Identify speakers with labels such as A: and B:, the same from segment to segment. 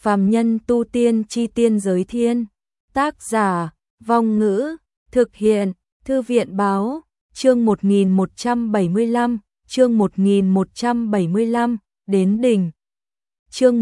A: Phàm nhân tu tiên chi tiên giới thiên. Tác giả, Vong Ngữ, thực hiện, Thư viện Báo, chương 1175, chương 1175, đến đỉnh. Chương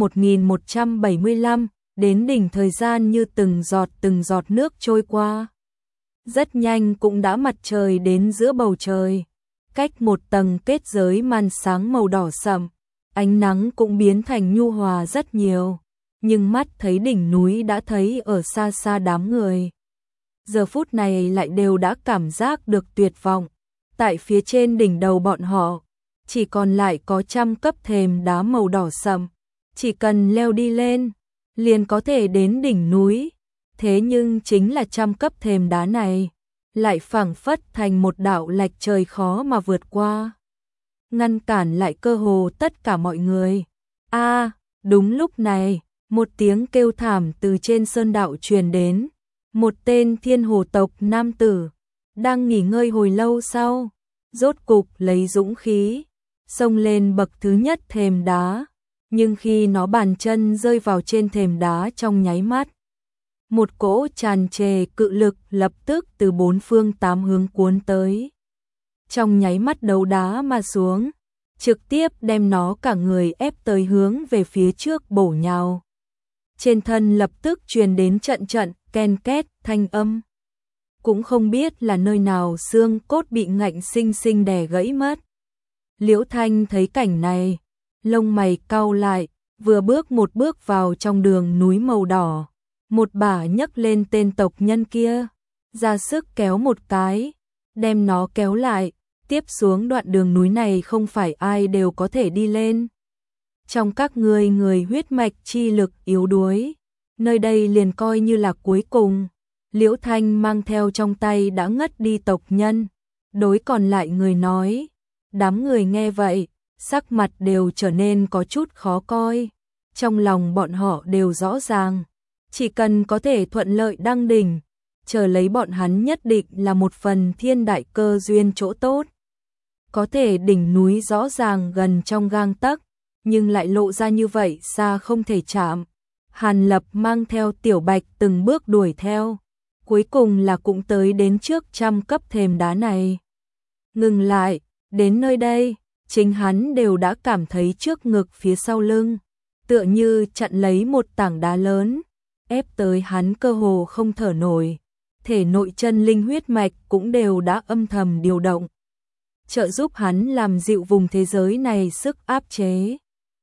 A: 1175, đến đỉnh. Thời gian như từng giọt nước trôi qua. Rất nhanh cũng đã mặt trời đến giữa bầu trời. Cách một tầng kết giới màn sáng màu đỏ sậm, ánh nắng cũng biến thành nhu hòa rất nhiều. Nhưng mắt thấy đỉnh núi đã thấy ở xa xa đám người. Giờ phút này lại đều đã cảm giác được tuyệt vọng. Tại phía trên đỉnh đầu bọn họ, chỉ còn lại có trăm cấp thềm đá màu đỏ sậm. Chỉ cần leo đi lên, liền có thể đến đỉnh núi. Thế nhưng chính là trăm cấp thềm đá này, lại phảng phất thành một đạo lạch trời khó mà vượt qua. Ngăn cản lại cơ hồ tất cả mọi người. Đúng lúc này, một tiếng kêu thảm từ trên sơn đạo truyền đến. Một tên thiên hồ tộc nam tử, đang nghỉ ngơi hồi lâu sau, rốt cục lấy dũng khí, xông lên bậc thứ nhất thềm đá. Nhưng khi nó bàn chân rơi vào trên thềm đá trong nháy mắt, một cỗ tràn trề cự lực lập tức từ bốn phương tám hướng cuốn tới. Trong nháy mắt đấu đá mà xuống, trực tiếp đem nó cả người ép tới hướng về phía trước bổ nhào. Trên thân lập tức truyền đến trận ken két thanh âm. Cũng không biết là nơi nào xương cốt bị ngạnh sinh sinh đè gãy mất. Liễu Thanh thấy cảnh này, lông mày cau lại, vừa bước một bước vào trong đường núi màu đỏ. Một bả nhấc lên tên tộc nhân kia, ra sức kéo một cái, đem nó kéo lại. Tiếp xuống đoạn đường núi này không phải ai đều có thể đi lên. Trong các người huyết mạch chi lực yếu đuối, nơi đây liền coi như là cuối cùng. Liễu Thanh mang theo trong tay đã ngất đi tộc nhân, đối còn lại người nói. Đám người nghe vậy, sắc mặt đều trở nên có chút khó coi. Trong lòng bọn họ đều rõ ràng, chỉ cần có thể thuận lợi đăng đỉnh, chờ lấy bọn hắn nhất định là một phần thiên đại cơ duyên chỗ tốt. Có thể đỉnh núi rõ ràng gần trong gang tấc, nhưng lại lộ ra như vậy xa không thể chạm. Hàn Lập mang theo Tiểu Bạch từng bước đuổi theo, cuối cùng là cũng tới đến trước trăm cấp thềm đá này. Ngừng lại, đến nơi đây, chính hắn đều đã cảm thấy trước ngực phía sau lưng, tựa như chặn lấy một tảng đá lớn, ép tới hắn cơ hồ không thở nổi. Thể nội chân linh huyết mạch cũng đều đã âm thầm điều động, trợ giúp hắn làm dịu vùng thế giới này sức áp chế.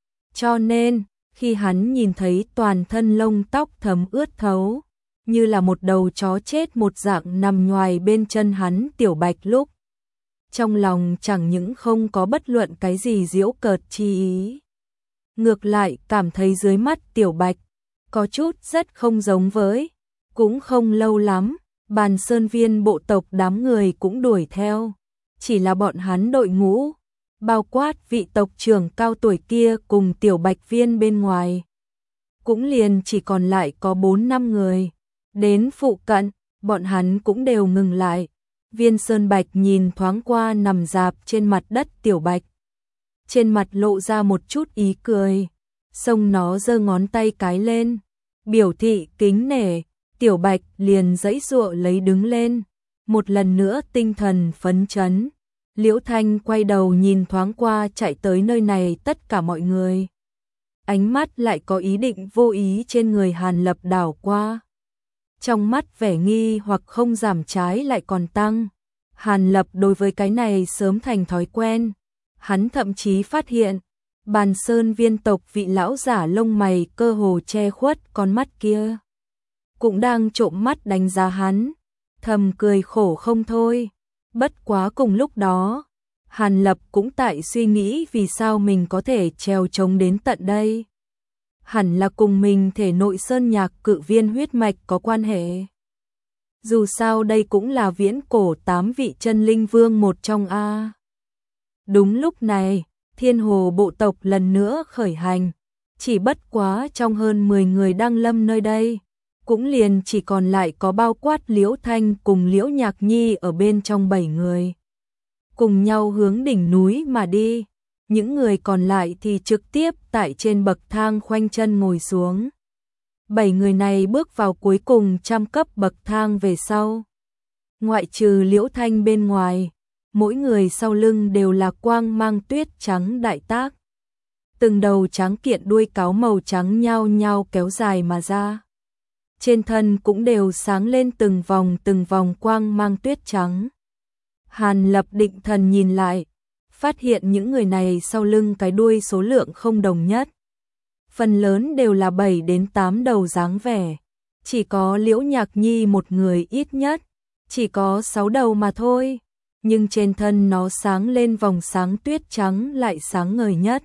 A: Cho nên, khi hắn nhìn thấy toàn thân lông tóc thấm ướt thấu, như là một đầu chó chết một dạng nằm nhoài bên chân hắn Tiểu Bạch lúc, trong lòng chẳng những không có bất luận cái gì giễu cợt chi ý, ngược lại cảm thấy dưới mắt Tiểu Bạch có chút rất không giống với. Cũng không lâu lắm, Bàn Sơn Viên bộ tộc đám người cũng đuổi theo. Chỉ là bọn hắn đội ngũ, bao quát vị tộc trưởng cao tuổi kia cùng Tiểu Bạch Viên bên ngoài, cũng liền chỉ còn lại có 4-5 người. Đến phụ cận, bọn hắn cũng đều ngừng lại. Viên Sơn Bạch nhìn thoáng qua nằm rạp trên mặt đất Tiểu Bạch, trên mặt lộ ra một chút ý cười, xong nó giơ ngón tay cái lên, biểu thị kính nể. Tiểu Bạch liền giãy giụa lấy đứng lên, một lần nữa tinh thần phấn chấn. Liễu Thanh quay đầu nhìn thoáng qua chạy tới nơi này tất cả mọi người, ánh mắt lại có ý định vô ý trên người Hàn Lập đảo qua. Trong mắt vẻ nghi hoặc không giảm, trái lại còn tăng. Hàn Lập đối với cái này sớm thành thói quen. Hắn thậm chí phát hiện, Bàn Sơn Viên tộc vị lão giả lông mày cơ hồ che khuất con mắt kia, cũng đang trộm mắt đánh giá hắn, thầm cười khổ không thôi. Bất quá cùng lúc đó, Hàn Lập cũng tại suy nghĩ vì sao mình có thể trèo trống đến tận đây. Hẳn là cùng mình thể nội sơn nhạc cự viên huyết mạch có quan hệ. Dù sao đây cũng là viễn cổ 8 vị chân linh vương một trong a. Đúng lúc này, Thiên Hồ bộ tộc lần nữa khởi hành, chỉ bất quá trong hơn 10 người đang lâm nơi đây, cũng liền chỉ còn lại có bao quát Liễu Thanh cùng Liễu Nhạc Nhi ở bên trong 7 người. Cùng nhau hướng đỉnh núi mà đi, những người còn lại thì trực tiếp tại trên bậc thang khoanh chân ngồi xuống. 7 người này bước vào cuối cùng trăm cấp bậc thang về sau. Ngoại trừ Liễu Thanh bên ngoài, mỗi người sau lưng đều là quang mang tuyết trắng đại tác. Từng đầu trắng kiện đuôi cáo màu trắng nhao nhao kéo dài mà ra. Trên thân cũng đều sáng lên từng vòng quang mang tuyết trắng. Hàn Lập định thần nhìn lại, phát hiện những người này sau lưng cái đuôi số lượng không đồng nhất. Phần lớn đều là 7 đến 8 đầu dáng vẻ, chỉ có Liễu Nhạc Nhi một người ít nhất, chỉ có 6 đầu mà thôi, nhưng trên thân nó sáng lên vòng sáng tuyết trắng lại sáng ngời nhất.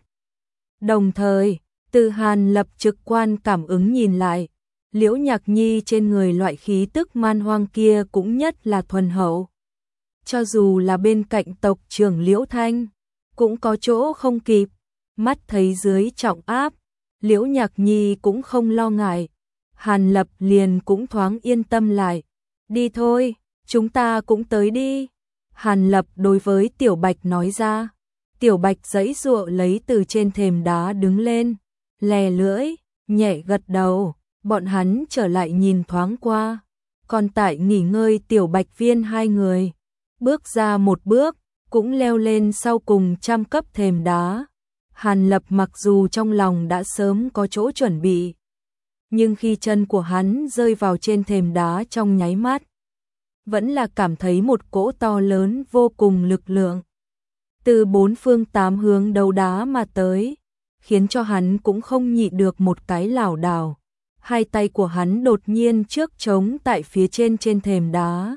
A: Đồng thời, từ Hàn Lập trực quan cảm ứng nhìn lại, Liễu Nhạc Nhi trên người loại khí tức man hoang kia cũng nhất là thuần hậu. Cho dù là bên cạnh tộc trưởng Liễu Thanh, cũng có chỗ không kịp, mắt thấy dưới trọng áp, Liễu Nhạc Nhi cũng không lo ngại. Hàn Lập liền cũng thoáng yên tâm lại. Đi thôi, chúng ta cũng tới đi. Hàn Lập đối với Tiểu Bạch nói ra. Tiểu Bạch giãy giụa lấy từ trên thềm đá đứng lên, lè lưỡi, nhẹ gật đầu. Bọn hắn trở lại nhìn thoáng qua. Còn tại nghỉ ngơi Tiểu Bạch Viên hai người, bước ra một bước, cũng leo lên sau cùng trăm cấp thềm đá. Hàn Lập mặc dù trong lòng đã sớm có chỗ chuẩn bị, nhưng khi chân của hắn rơi vào trên thềm đá trong nháy mắt, vẫn là cảm thấy một cỗ to lớn vô cùng lực lượng. Từ bốn phương tám hướng đấu đá mà tới, khiến cho hắn cũng không nhịn được một cái lảo đảo. Hai tay của hắn đột nhiên trước trống tại phía trên thềm đá.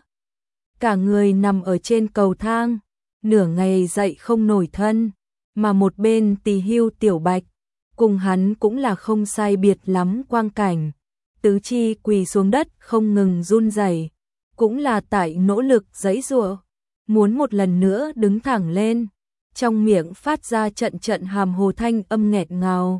A: Cả người nằm ở trên cầu thang, nửa ngày dậy không nổi thân, mà một bên Tỳ Hưu Tiểu Bạch, cùng hắn cũng là không sai biệt lắm quang cảnh, tứ chi quỳ xuống đất không ngừng run rẩy, cũng là tại nỗ lực giãy giụa, muốn một lần nữa đứng thẳng lên, trong miệng phát ra trận trận hàm hồ thanh âm nghẹt ngào.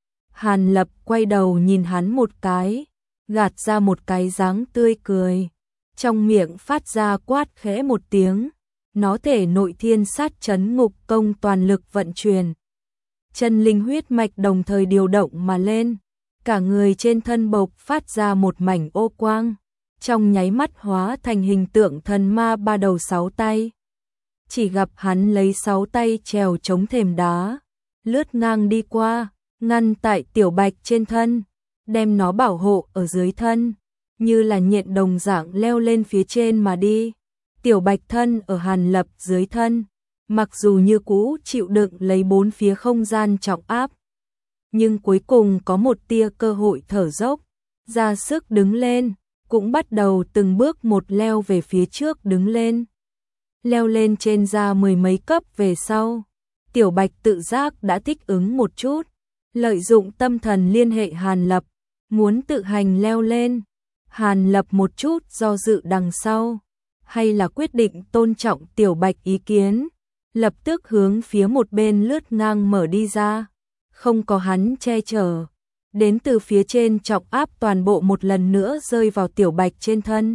A: Hàn Lập quay đầu nhìn hắn một cái, gạt ra một cái dáng tươi cười, trong miệng phát ra quát khẽ một tiếng, nó thể nội thiên sát chấn ngục công toàn lực vận chuyển. Chân linh huyết mạch đồng thời điều động mà lên, cả người trên thân bộc phát ra một mảnh ô quang, trong nháy mắt hóa thành hình tượng thần ma ba đầu sáu tay. Chỉ gặp hắn lấy 6 tay trèo chống thềm đá, lướt ngang đi qua, ngăn tại Tiểu Bạch trên thân, đem nó bảo hộ ở dưới thân, như là nhện đồng dạng leo lên phía trên mà đi. Tiểu Bạch thân ở Hàn Lập dưới thân, mặc dù như cũ chịu đựng lấy bốn phía không gian trọng áp, nhưng cuối cùng có một tia cơ hội thở dốc, ra sức đứng lên, cũng bắt đầu từng bước một leo về phía trước đứng lên. Leo lên trên ra mười mấy cấp về sau, Tiểu Bạch tự giác đã thích ứng một chút, lợi dụng tâm thần liên hệ Hàn Lập, muốn tự hành leo lên. Hàn Lập một chút do dự đằng sau, hay là quyết định tôn trọng Tiểu Bạch ý kiến, lập tức hướng phía một bên lướt ngang mở đi ra, không có hắn che chở, đến từ phía trên trọng áp toàn bộ một lần nữa rơi vào Tiểu Bạch trên thân.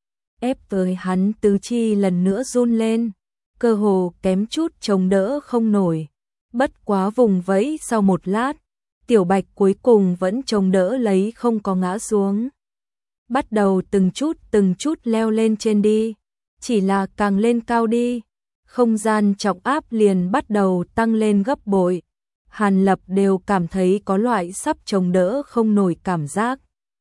A: Ép tới hắn tứ chi lần nữa run lên, cơ hồ kém chút chống đỡ không nổi. Bất quá vùng vẫy sau một lát, Tiểu Bạch cuối cùng vẫn chống đỡ lấy không có ngã xuống. Bắt đầu từng chút leo lên trên đi, chỉ là càng lên cao đi, không gian trọng áp liền bắt đầu tăng lên gấp bội. Hàn Lập đều cảm thấy có loại sắp chống đỡ không nổi cảm giác.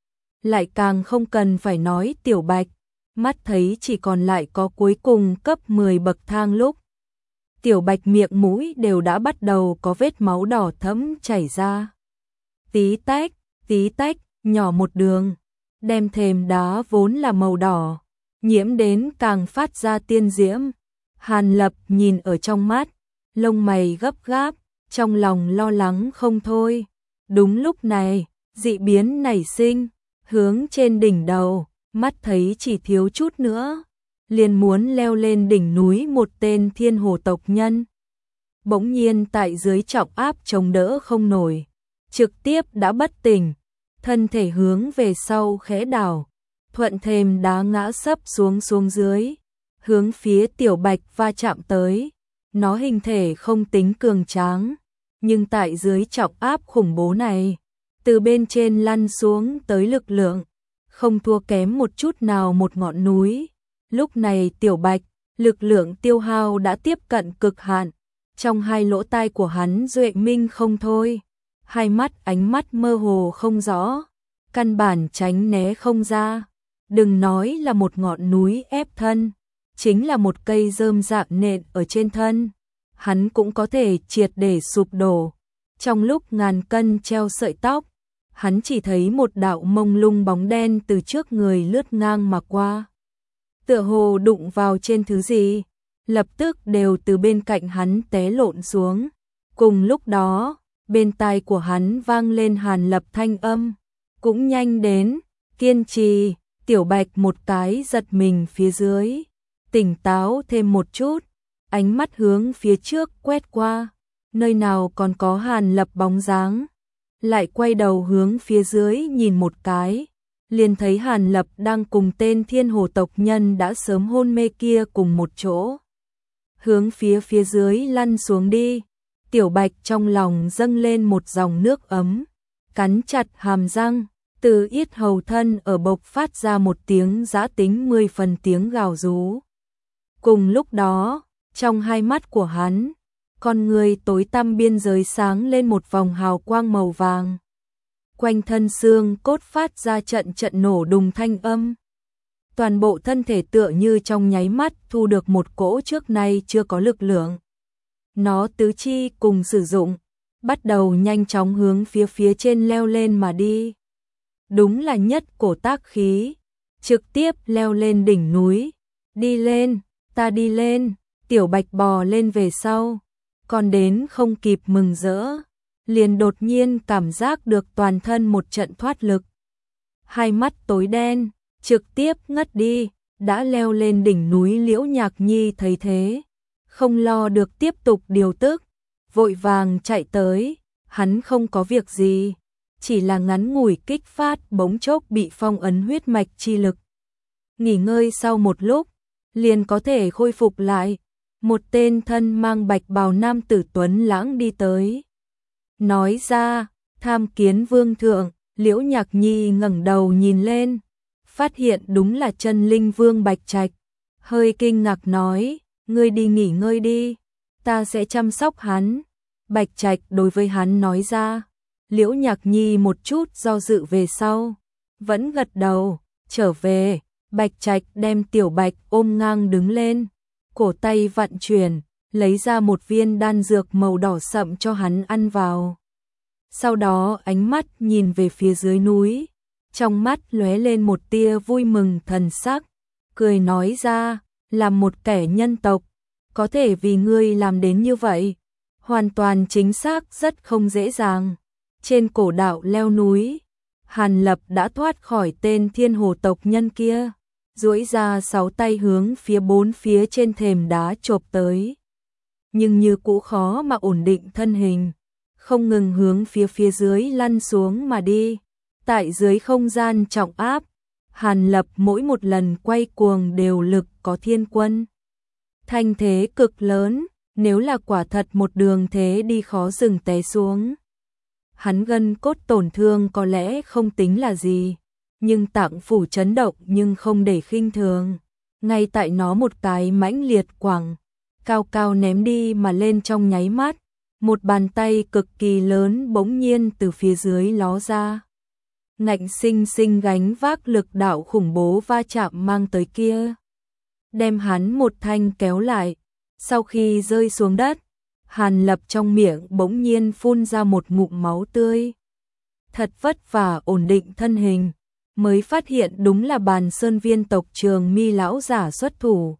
A: Lại càng không cần phải nói Tiểu Bạch, mắt thấy chỉ còn lại có cuối cùng cấp 10 bậc thang lúc. Tiểu Bạch miệng mũi đều đã bắt đầu có vết máu đỏ thẫm chảy ra. Tí tách, nhỏ một đường, đem thềm đá vốn là màu đỏ, nhiễm đến càng phát ra tiên diễm. Hàn Lập nhìn ở trong mắt, lông mày gấp gáp, trong lòng lo lắng không thôi. Đúng lúc này, dị biến nảy sinh, hướng trên đỉnh đầu, mắt thấy chỉ thiếu chút nữa, liền muốn leo lên đỉnh núi một tên thiên hồ tộc nhân. Bỗng nhiên tại dưới trọng áp chống đỡ không nổi, trực tiếp đã bất tỉnh, thân thể hướng về sau khẽ đảo, thuận thềm đá ngã sấp xuống dưới, hướng phía Tiểu Bạch va chạm tới. Nó hình thể không tính cường tráng, nhưng tại dưới trọng áp khủng bố này, từ bên trên lăn xuống tới lực lượng, không thua kém một chút nào một ngọn núi. Lúc này Tiểu Bạch, lực lượng tiêu hao đã tiếp cận cực hạn, trong hai lỗ tai của hắn duệ minh không thôi, hai mắt ánh mắt mơ hồ không rõ, căn bản tránh né không ra. Đừng nói là một ngọn núi ép thân, chính là một cây rơm rạ nện ở trên thân, hắn cũng có thể triệt để sụp đổ. Trong lúc ngàn cân treo sợi tóc, hắn chỉ thấy một đạo mông lung bóng đen từ trước người lướt ngang mà qua. Tựa hồ đụng vào trên thứ gì, lập tức đều từ bên cạnh hắn té lộn xuống. Cùng lúc đó, bên tai của hắn vang lên Hàn Lập thanh âm, cũng nhanh đến, kiên trì. Tiểu Bạch một cái giật mình phía dưới, tỉnh táo thêm một chút, ánh mắt hướng phía trước quét qua, nơi nào còn có Hàn Lập bóng dáng, lại quay đầu hướng phía dưới nhìn một cái, liền thấy Hàn Lập đang cùng tên Thiên Hồ tộc nhân đã sớm hôn mê kia cùng một chỗ, hướng phía dưới lăn xuống đi. Tiểu Bạch trong lòng dâng lên một dòng nước ấm, cắn chặt hàm răng, từ yết hầu thân ở bộc phát ra một tiếng giã tính 10 phần tiếng gào rú. Cùng lúc đó, trong hai mắt của hắn, con người tối tăm biên giới sáng lên một vòng hào quang màu vàng. Quanh thân xương cốt phát ra trận trận nổ đùng thanh âm. Toàn bộ thân thể tựa như trong nháy mắt thu được một cỗ trước nay chưa có lực lượng. Nó tứ chi cùng sử dụng, bắt đầu nhanh chóng hướng phía trên leo lên mà đi. Đúng là nhất cổ tác khí, trực tiếp leo lên đỉnh núi. Đi lên, ta đi lên. Tiểu Bạch bò lên về sau, còn đến không kịp mừng rỡ, liền đột nhiên cảm giác được toàn thân một trận thoát lực. Hai mắt tối đen, trực tiếp ngất đi. Đã leo lên đỉnh núi Liễu Nhạc Nhi thấy thế, không lo được tiếp tục điều tức, vội vàng chạy tới. Hắn không có việc gì, chỉ là ngắn ngủi kích phát bỗng chốc bị phong ấn huyết mạch chi lực. Nghỉ ngơi sau một lúc, liền có thể khôi phục lại. Một tên thân mang bạch bào nam tử tuấn lãng đi tới, nói ra, tham kiến vương thượng. Liễu Nhạc Nhi ngẩng đầu nhìn lên, phát hiện đúng là chân linh vương Bạch Trạch, hơi kinh ngạc nói, ngươi đi nghỉ ngơi đi, ta sẽ chăm sóc hắn. Bạch Trạch đối với hắn nói ra. Liễu Nhạc Nhi một chút do dự về sau, vẫn gật đầu, trở về. Bạch Trạch đem Tiểu Bạch ôm ngang đứng lên, cổ tay vận chuyển, lấy ra một viên đan dược màu đỏ sậm cho hắn ăn vào. Sau đó ánh mắt nhìn về phía dưới núi, trong mắt lóe lên một tia vui mừng thần sắc, cười nói ra, làm một kẻ nhân tộc, có thể vì ngươi làm đến như vậy, hoàn toàn chính xác rất không dễ dàng. Trên cổ đạo leo núi, Hàn Lập đã thoát khỏi tên Thiên Hồ tộc nhân kia, duỗi ra 6 tay hướng phía 4 phía trên thềm đá chộp tới. Nhưng như cũ khó mà ổn định thân hình, không ngừng hướng phía dưới lăn xuống mà đi. Tại dưới không gian trọng áp, Hàn Lập mỗi một lần quay cuồng đều lực có thiên quân. Thanh thế cực lớn, nếu là quả thật một đường thế đi khó dừng té xuống. Hắn gân cốt tổn thương có lẽ không tính là gì, nhưng tạng phủ chấn động nhưng không để khinh thường. Ngay tại nó một cái mãnh liệt quẳng, cao cao ném đi mà lên trong nháy mắt, một bàn tay cực kỳ lớn bỗng nhiên từ phía dưới ló ra. Ngạnh sinh sinh gánh vác lực đạo khủng bố va chạm mang tới kia, đem hắn một thanh kéo lại. Sau khi rơi xuống đất, Hàn Lập trong miệng bỗng nhiên phun ra một ngụm máu tươi. Thật vất vả ổn định thân hình, mới phát hiện đúng là Bàn Sơn Viên tộc Trường Mi lão giả xuất thủ,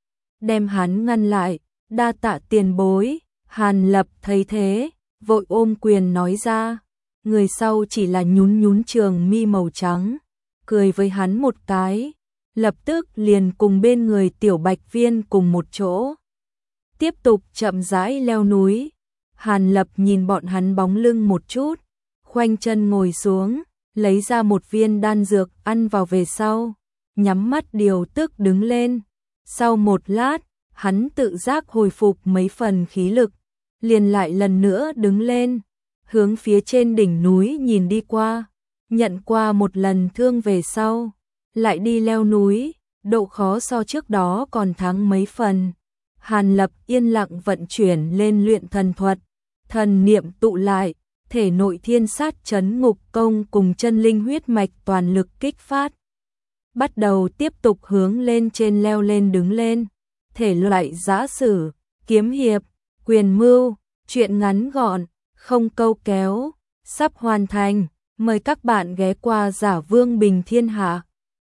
A: đem hắn ngăn lại. Đa tạ tiền bối. Hàn Lập thấy thế, vội ôm quyền nói ra. Người sau chỉ là nhún nhún trường mi màu trắng, cười với hắn một cái, lập tức liền cùng bên người Tiểu Bạch Viên cùng một chỗ, tiếp tục chậm rãi leo núi. Hàn Lập nhìn bọn hắn bóng lưng một chút, khoanh chân ngồi xuống, lấy ra một viên đan dược ăn vào về sau, nhắm mắt điều tức đứng lên. Sau một lát, hắn tự giác hồi phục mấy phần khí lực, liền lại lần nữa đứng lên, hướng phía trên đỉnh núi nhìn đi qua, nhận qua một lần thương về sau, lại đi leo núi, độ khó so trước đó còn thắng mấy phần. Hàn Lập yên lặng vận chuyển lên luyện thần thuật, thần niệm tụ lại, thể nội thiên sát chấn ngục công cùng chân linh huyết mạch toàn lực kích phát. Bắt đầu tiếp tục hướng lên trên leo lên đứng lên, thể loại giã sử, kiếm hiệp, quyền mưu, truyện ngắn gọn, không câu kéo, sắp hoàn thành, mời các bạn ghé qua Giả Vương Bình Thiên Hạ.